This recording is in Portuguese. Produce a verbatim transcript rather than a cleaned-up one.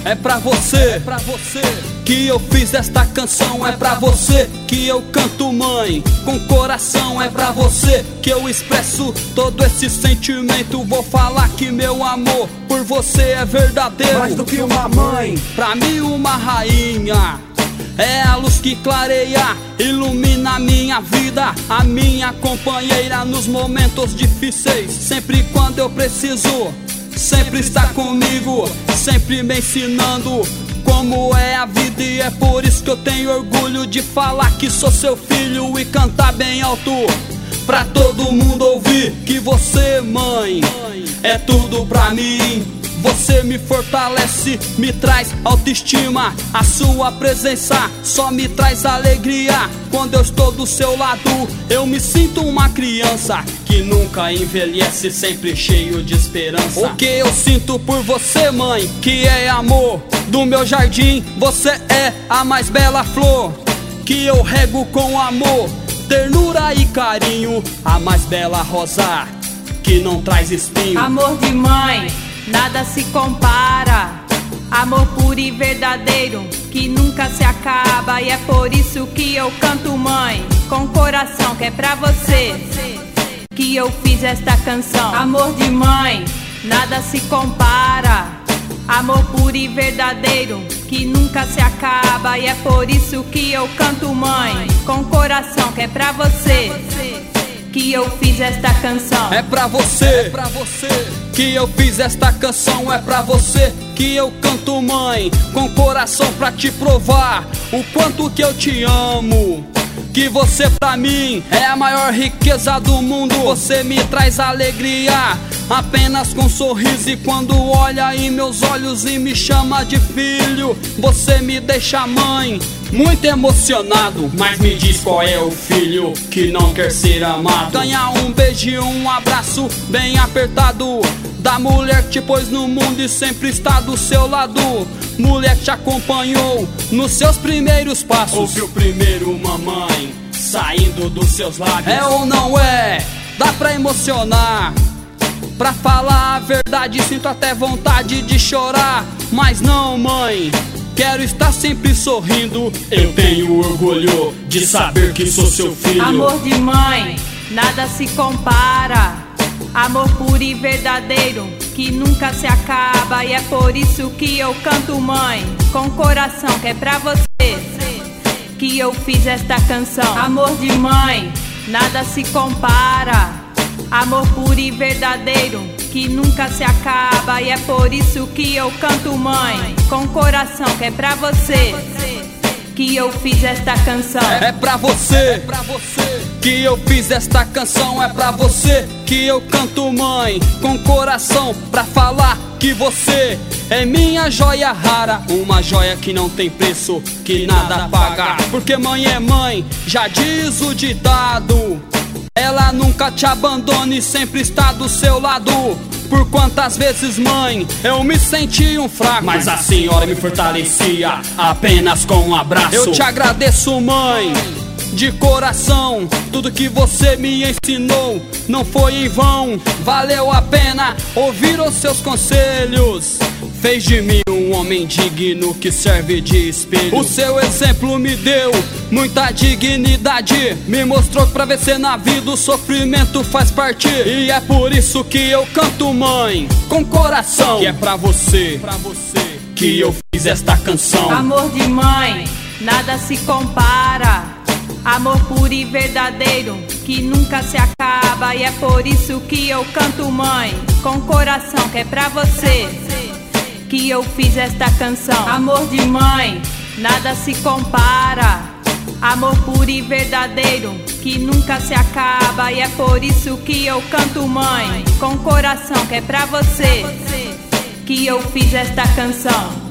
é pra você, é pra você que eu fiz esta canção, é pra você que eu canto, mãe, com coração. É pra você que eu expresso todo esse sentimento. Vou falar que meu amor por você é verdadeiro, mais do que uma mãe, pra mim uma rainha. É a luz que clareia, ilumina a minha vida, a minha companheira nos momentos difíceis. Sempre quando eu preciso, sempre está comigo, sempre me ensinando como é a vida. E é por isso que eu tenho orgulho de falar que sou seu filho e cantar bem alto pra todo mundo ouvir que você, mãe, é tudo pra mim. Você me fortalece, me traz autoestima. A sua presença só me traz alegria. Quando eu estou do seu lado, eu me sinto uma criança que nunca envelhece, sempre cheio de esperança. O que eu sinto por você, mãe, que é amor. Do meu jardim, você é a mais bela flor que eu rego com amor, ternura e carinho. A mais bela rosa que não traz espinho. Amor de mãe, nada se compara. Amor puro e verdadeiro que nunca se acaba. E é por isso que eu canto, mãe, com coração, que é pra você que eu fiz esta canção. Amor de mãe, nada se compara. Amor puro e verdadeiro que nunca se acaba. E é por isso que eu canto, mãe, com coração, que é pra você que eu fiz esta canção. É pra você, é pra você que eu fiz esta canção. É pra você que eu canto, mãe, com coração, pra te provar o quanto que eu te amo. Que você pra mim é a maior riqueza do mundo. Você me traz alegria apenas com um sorriso. E quando olha em meus olhos e me chama de filho, você me deixa, mãe, muito emocionado. Mas me diz qual é o filho que não quer ser amado. Ganhar um beijo e um abraço bem apertado da mulher que te pôs no mundo e sempre está do seu lado. Mulher que te acompanhou nos seus primeiros passos. Ouviu primeiro mamãe saindo dos seus lábios. É ou não é? Dá pra emocionar. Pra falar a verdade, sinto até vontade de chorar. Mas não, mãe, quero estar sempre sorrindo. Eu tenho orgulho de saber que sou seu filho. Amor de mãe, nada se compara. Amor puro e verdadeiro que nunca se acaba. E é por isso que eu canto, mãe, com coração, que é pra você que eu fiz esta canção. Amor de mãe, nada se compara. Amor puro e verdadeiro que nunca se acaba. E é por isso que eu canto, mãe, com coração, que é pra você que eu fiz esta canção. É pra você, é pra você que eu fiz esta canção. É pra você que eu canto, mãe, com coração, pra falar que você é minha joia rara. Uma joia que não tem preço, que nada paga. Porque mãe é mãe, já diz o ditado. Ela nunca te abandona e sempre está do seu lado. Por quantas vezes, mãe, eu me senti um fraco, mas a senhora me fortalecia apenas com um abraço. Eu te agradeço, mãe, de coração. Tudo que você me ensinou não foi em vão. Valeu a pena ouvir os seus conselhos. Fez de mim um homem digno que serve de espelho. O seu exemplo me deu muita dignidade. Me mostrou que pra vencer na vida o sofrimento faz parte. E é por isso que eu canto, mãe, com coração, que é pra você, pra você que eu fiz esta canção. Amor de mãe, nada se compara. Amor puro e verdadeiro que nunca se acaba. E é por isso que eu canto, mãe, com coração, que é pra você que eu fiz esta canção. Amor de mãe, nada se compara. Amor puro e verdadeiro que nunca se acaba. E é por isso que eu canto, mãe, com coração, que é pra você que eu fiz esta canção.